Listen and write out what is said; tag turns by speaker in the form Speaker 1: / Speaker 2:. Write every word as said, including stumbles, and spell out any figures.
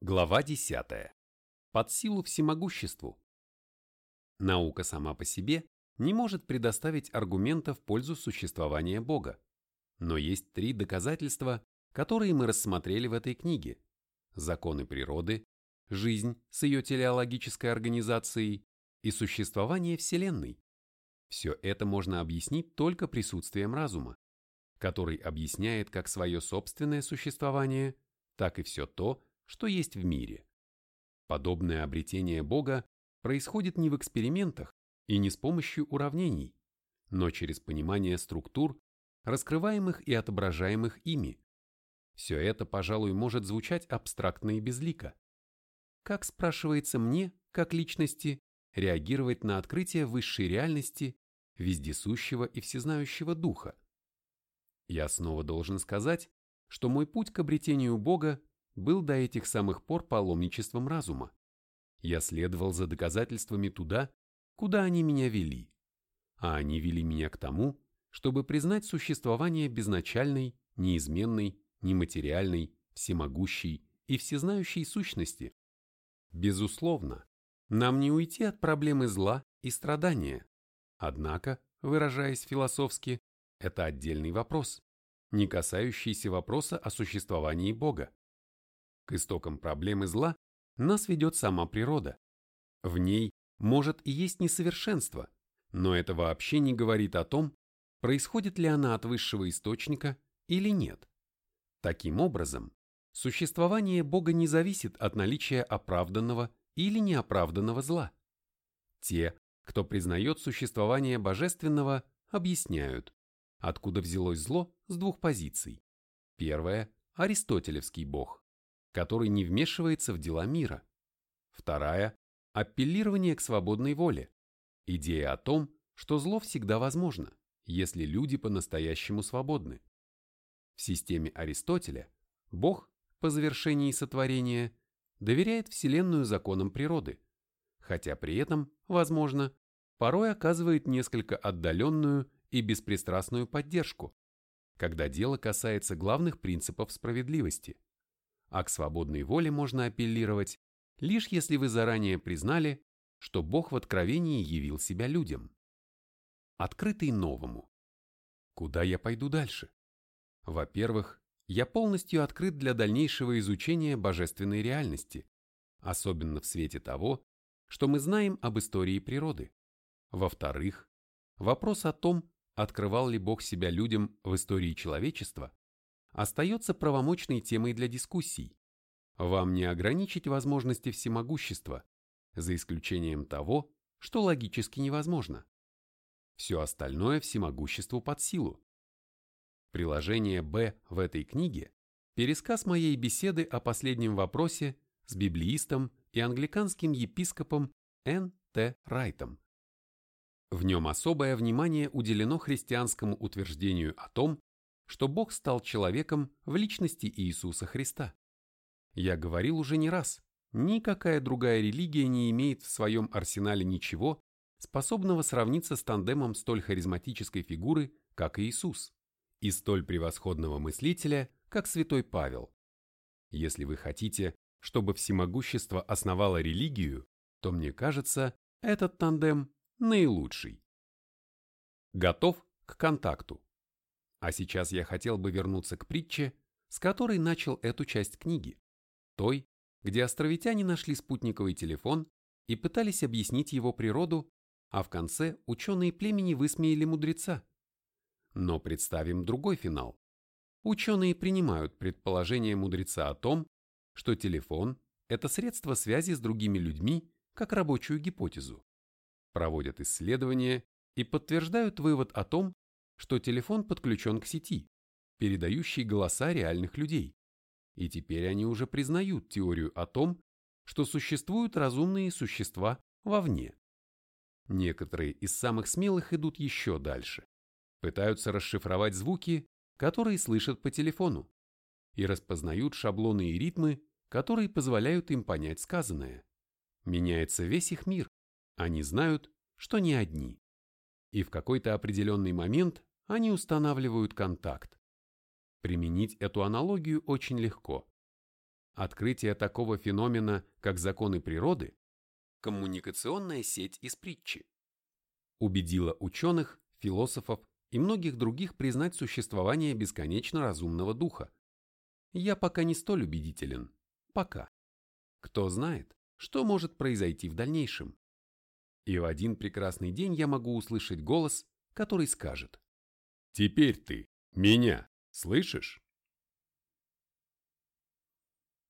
Speaker 1: Глава десятая. Под силу всемогуществу. Наука сама по себе не может предоставить аргумента в пользу существования Бога. Но есть три доказательства, которые мы рассмотрели в этой книге: законы природы, жизнь с ее телеологической организацией и существование Вселенной. Все это можно объяснить только присутствием разума, который объясняет как свое собственное существование, так и все то, что есть в мире. Подобное обретение Бога происходит не в экспериментах и не с помощью уравнений, но через понимание структур, раскрываемых и отображаемых ими. Все это, пожалуй, может звучать абстрактно и безлико. Как, спрашивается мне, как личности, реагировать на открытие высшей реальности, вездесущего и всезнающего Духа? Я снова должен сказать, что мой путь к обретению Бога был до этих самых пор паломничеством разума. Я следовал за доказательствами туда, куда они меня вели, а они вели меня к тому, чтобы признать существование безначальной, неизменной, нематериальной, всемогущей и всезнающей сущности. Безусловно, нам не уйти от проблемы зла и страдания. Однако, выражаясь философски, это отдельный вопрос, не касающийся вопроса о существовании Бога. К истокам проблемы зла нас ведет сама природа. В ней может и есть несовершенство, но это вообще не говорит о том, происходит ли она от высшего источника или нет. Таким образом, существование Бога не зависит от наличия оправданного или неоправданного зла. Те, кто признает существование божественного, объясняют, откуда взялось зло с двух позиций. Первая – аристотелевский Бог, который не вмешивается в дела мира. Вторая – апеллирование к свободной воле, идея о том, что зло всегда возможно, если люди по-настоящему свободны. В системе Аристотеля Бог, по завершении сотворения, доверяет Вселенную законам природы, хотя при этом, возможно, порой оказывает несколько отдаленную и беспристрастную поддержку, когда дело касается главных принципов справедливости. А к свободной воле можно апеллировать, лишь если вы заранее признали, что Бог в откровении явил себя людям. Открытый новому. Куда я пойду дальше? Во-первых, я полностью открыт для дальнейшего изучения божественной реальности, особенно в свете того, что мы знаем об истории природы. Во-вторых, вопрос о том, открывал ли Бог себя людям в истории человечества, остается правомочной темой для дискуссий. Вам не ограничить возможности всемогущества, за исключением того, что логически невозможно. Все остальное всемогуществу под силу. Приложение Б в этой книге – пересказ моей беседы о последнем вопросе с библеистом и англиканским епископом Н Т Райтом. В нем особое внимание уделено христианскому утверждению о том, что Бог стал человеком в личности Иисуса Христа. Я говорил уже не раз, никакая другая религия не имеет в своем арсенале ничего, способного сравниться с тандемом столь харизматической фигуры, как Иисус, и столь превосходного мыслителя, как святой Павел. Если вы хотите, чтобы всемогущество основало религию, то, мне кажется, этот тандем наилучший. Готов к контакту. А сейчас я хотел бы вернуться к притче, с которой начал эту часть книги, той, где островитяне нашли спутниковый телефон и пытались объяснить его природу, а в конце ученые племени высмеяли мудреца. Но представим другой финал. Ученые принимают предположение мудреца о том, что телефон – это средство связи с другими людьми, как рабочую гипотезу. Проводят исследования и подтверждают вывод о том, что телефон подключен к сети, передающей голоса реальных людей. И теперь они уже признают теорию о том, что существуют разумные существа вовне. Некоторые из самых смелых идут еще дальше. Пытаются расшифровать звуки, которые слышат по телефону, и распознают шаблоны и ритмы, которые позволяют им понять сказанное. Меняется весь их мир. Они знают, что не одни. И в какой-то определенный момент они устанавливают контакт. Применить эту аналогию очень легко. Открытие такого феномена, как законы природы, коммуникационная сеть из притчи, убедило ученых, философов и многих других признать существование бесконечно разумного духа. Я пока не столь убедителен. Пока. Кто знает, что может произойти в дальнейшем. И в один прекрасный день я могу услышать голос, который скажет: «Теперь ты меня слышишь?»